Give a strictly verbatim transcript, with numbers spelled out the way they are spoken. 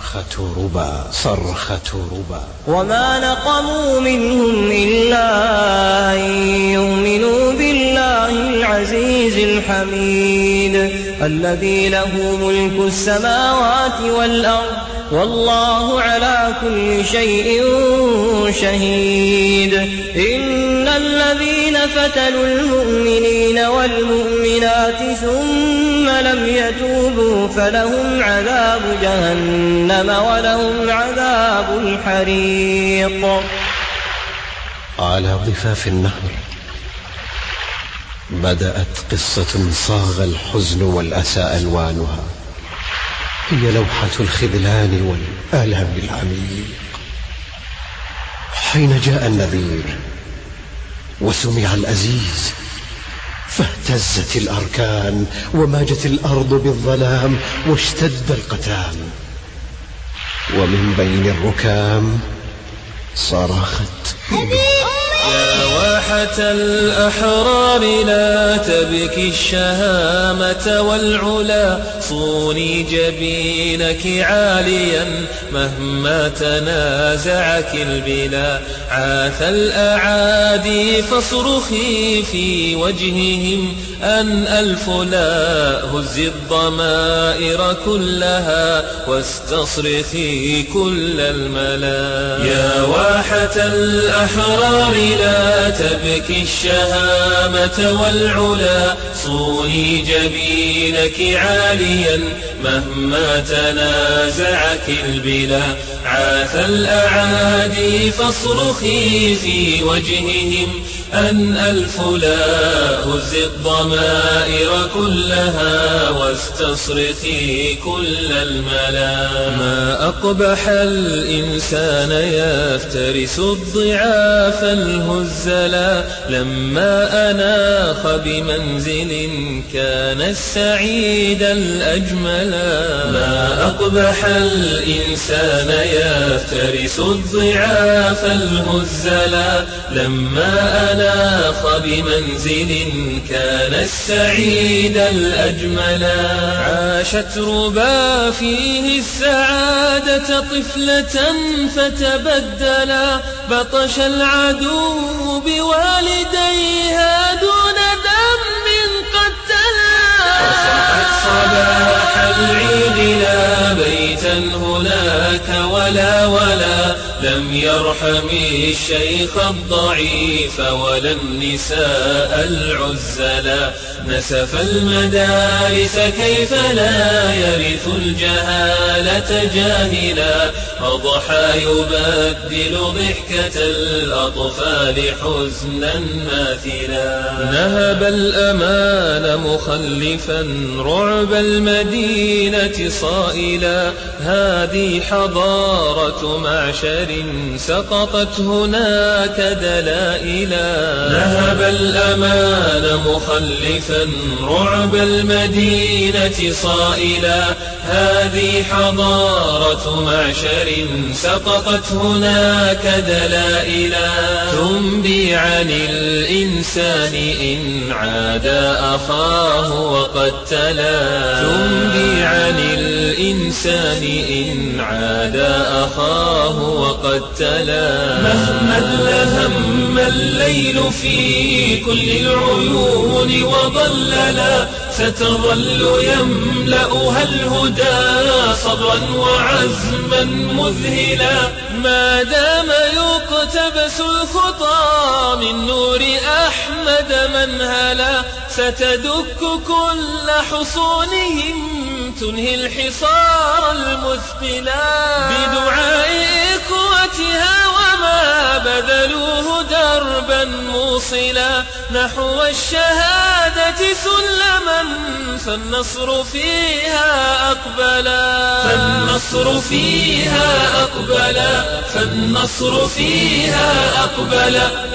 صرخة ربا صرخة ربا. وما نقموا منهم إلا أن يؤمنوا بالله العزيز الحميد الذي له ملك السماوات والأرض والله على كل شيء شهيد. إن الذين فتنوا المؤمنين والمؤمنات ثم لم يتوبوا فلهم عذاب جهنم ولهم عذاب الحريق. على ضفاف النهر بدأت قصة صاغ الحزن والأسى ألوانها، هي لوحة الخذلان والآلام العميق. حين جاء النذير وسمع الأزيز فاهتزت الأركان وماجت الأرض بالظلام واشتد القتام، ومن بين الركام صرخت يا واحة الأحرار لا تبكي الشهامة والعلا، صوني جبينك عاليا مهما تنازعك البلا. عاث الأعادي فاصرخي في وجههم أن ألف لا، هزي الضمائر كلها واستصرخي كل الملا. يا واحة الأحرار لا تبكي الشهامة والعلا، صوني جبينك عاليا مهما تنازعك البلا. عاث الأعادي فاصرخي في وجههم أن ألف لا، هزي الضمائر كلها واستصرخي كل الملا. ما أقبح الإنسان يفترس الضعاف الهزلا، لما أناخ بمنزل كان السعيد الأجملا. ما أقبح الإنسان يفترس الضعاف الهزلا، لما أناخ بمنزل كان السعيد الأجملا. عاشت ربا فيه السعادة طفلة فتبدلا، بطش العدو بوالديها دون ذنب قتلا. فصحت صباح العيد لا بيتا هناك ولا ولا، لم يرحم الشيخ الضعيف ولا النساء العزلا. نسف المدارس كيف لا يرث الجهالة جاهلا، أضحى يبدل ضحكة الأطفال حزنا ماثلا. نهب الأمان مخلفا رعب المدينة صائلا، هذه حضارة معشر سقطت هناك دلائلا. نهب الأمان مخلفا رعب المدينة صائلا، هذه حضارة معشر سقطت هناك دلائلا. تنبي عن الإنسان إن عاد أخاه وقتلا، تنبي عن الإنسان إن عاد أخاه وقتلا. مهما الهم الليل في كل العيون وضللا، ستظل يملأها الهدى صبرا وعزما مذهلا. ما دام يقتبس الخطى من نور أحمد منهلا، ستدك كل حصونهم تنهي الحصار المثقلا. بدعاء إخوتها وما بذلوه دربا موصلا، نحو الشهادة سلما فالنصر فيها أقبلا. فالنصر فيها أقبلا، فالنصر فيها أقبلا.